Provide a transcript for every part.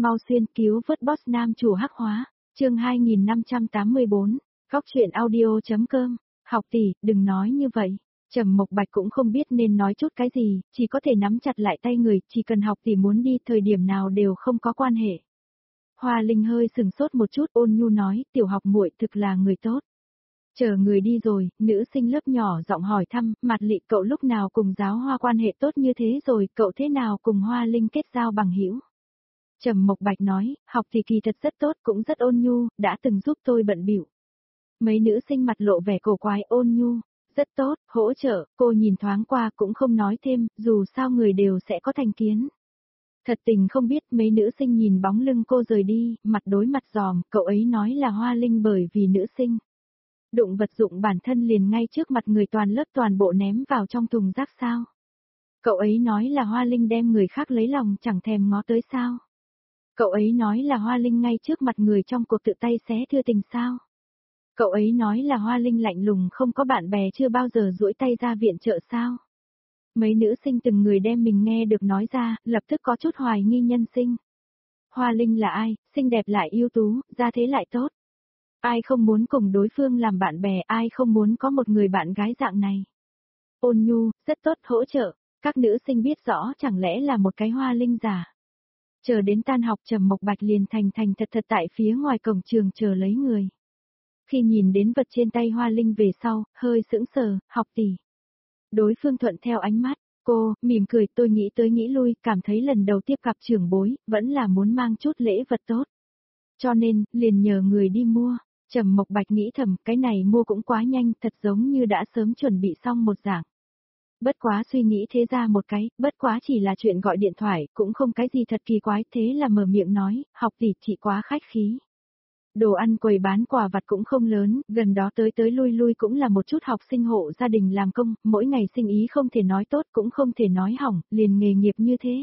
Mau xuyên cứu vớt boss nam chủ hắc hóa, chương 2584, góc truyện audio.com, học tỷ, đừng nói như vậy. Trầm Mộc Bạch cũng không biết nên nói chút cái gì, chỉ có thể nắm chặt lại tay người, chỉ cần học tỷ muốn đi thời điểm nào đều không có quan hệ. Hoa Linh hơi sừng sốt một chút, ôn nhu nói, tiểu học muội thực là người tốt. Chờ người đi rồi, nữ sinh lớp nhỏ giọng hỏi thăm, Mạt Lị, cậu lúc nào cùng giáo Hoa quan hệ tốt như thế rồi, cậu thế nào cùng Hoa Linh kết giao bằng hữu? Trầm Mộc Bạch nói, học thì kỳ thật rất tốt, cũng rất ôn nhu, đã từng giúp tôi bận bịu. Mấy nữ sinh mặt lộ vẻ cổ quái, ôn nhu, rất tốt, hỗ trợ, cô nhìn thoáng qua cũng không nói thêm, dù sao người đều sẽ có thành kiến. Thật tình không biết, mấy nữ sinh nhìn bóng lưng cô rời đi, mặt đối mặt giòm, cậu ấy nói là Hoa Linh bởi vì nữ sinh. Đụng vật dụng bản thân liền ngay trước mặt người toàn lớp toàn bộ ném vào trong thùng rác sao. Cậu ấy nói là Hoa Linh đem người khác lấy lòng chẳng thèm ngó tới sao. Cậu ấy nói là Hoa Linh ngay trước mặt người trong cuộc tự tay xé thưa tình sao. Cậu ấy nói là Hoa Linh lạnh lùng không có bạn bè chưa bao giờ duỗi tay ra viện trợ sao. Mấy nữ sinh từng người đem mình nghe được nói ra, lập tức có chút hoài nghi nhân sinh. Hoa Linh là ai, xinh đẹp lại ưu tú, gia thế lại tốt. Ai không muốn cùng đối phương làm bạn bè, ai không muốn có một người bạn gái dạng này. Ôn nhu, rất tốt hỗ trợ, các nữ sinh biết rõ chẳng lẽ là một cái Hoa Linh giả. Chờ đến tan học Trầm Mộc Bạch liền thành thật tại phía ngoài cổng trường chờ lấy người. Khi nhìn đến vật trên tay Hoa Linh về sau, hơi sững sờ, học tỷ. Đối phương thuận theo ánh mắt, cô, mỉm cười, tôi nghĩ tới nghĩ lui, cảm thấy lần đầu tiếp gặp trưởng bối, vẫn là muốn mang chút lễ vật tốt. Cho nên, liền nhờ người đi mua. Trầm Mộc Bạch nghĩ thầm, cái này mua cũng quá nhanh, thật giống như đã sớm chuẩn bị xong một dạng. Bất quá suy nghĩ thế ra một cái, bất quá chỉ là chuyện gọi điện thoại, cũng không cái gì thật kỳ quái, thế là mở miệng nói, học tỷ chị quá khách khí. Đồ ăn quầy bán quà vặt cũng không lớn, gần đó tới lui cũng là một chút học sinh hộ gia đình làm công, mỗi ngày sinh ý không thể nói tốt cũng không thể nói hỏng, liền nghề nghiệp như thế.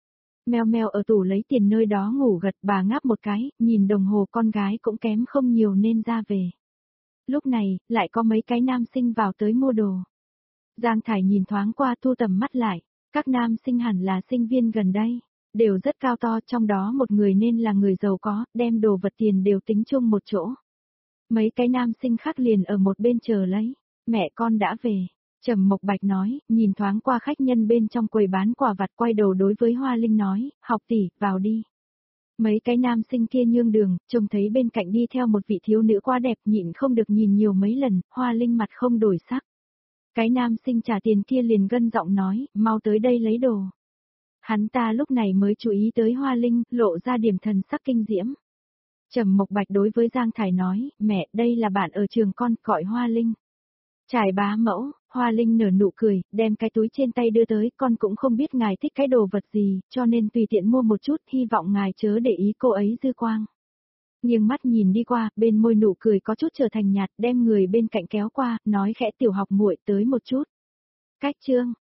Meo meo ở tủ lấy tiền nơi đó ngủ gật, bà ngáp một cái, nhìn đồng hồ con gái cũng kém không nhiều nên ra về. Lúc này, lại có mấy cái nam sinh vào tới mua đồ. Giang Thải nhìn thoáng qua thu tầm mắt lại, các nam sinh hẳn là sinh viên gần đây, đều rất cao to, trong đó một người nên là người giàu có, đem đồ vật tiền đều tính chung một chỗ. Mấy cái nam sinh khác liền ở một bên chờ lấy, mẹ con đã về. Trầm Mộc Bạch nói, nhìn thoáng qua khách nhân bên trong quầy bán quà vặt, quay đầu đối với Hoa Linh nói, học tỷ, vào đi. Mấy cái nam sinh kia nhương đường, trông thấy bên cạnh đi theo một vị thiếu nữ quá đẹp, nhịn không được nhìn nhiều mấy lần, Hoa Linh mặt không đổi sắc. Cái nam sinh trả tiền kia liền gân giọng nói, mau tới đây lấy đồ. Hắn ta lúc này mới chú ý tới Hoa Linh, lộ ra điểm thần sắc kinh diễm. Trầm Mộc Bạch đối với Giang Thải nói, mẹ, đây là bạn ở trường con, gọi Hoa Linh. Trải bá mẫu, Hoa Linh nở nụ cười, đem cái túi trên tay đưa tới, con cũng không biết ngài thích cái đồ vật gì, cho nên tùy tiện mua một chút, hy vọng ngài chớ để ý cô ấy dư quang. Nghiêng mắt nhìn đi qua, bên môi nụ cười có chút trở thành nhạt, đem người bên cạnh kéo qua, nói khẽ tiểu học muội tới một chút. Cách chương,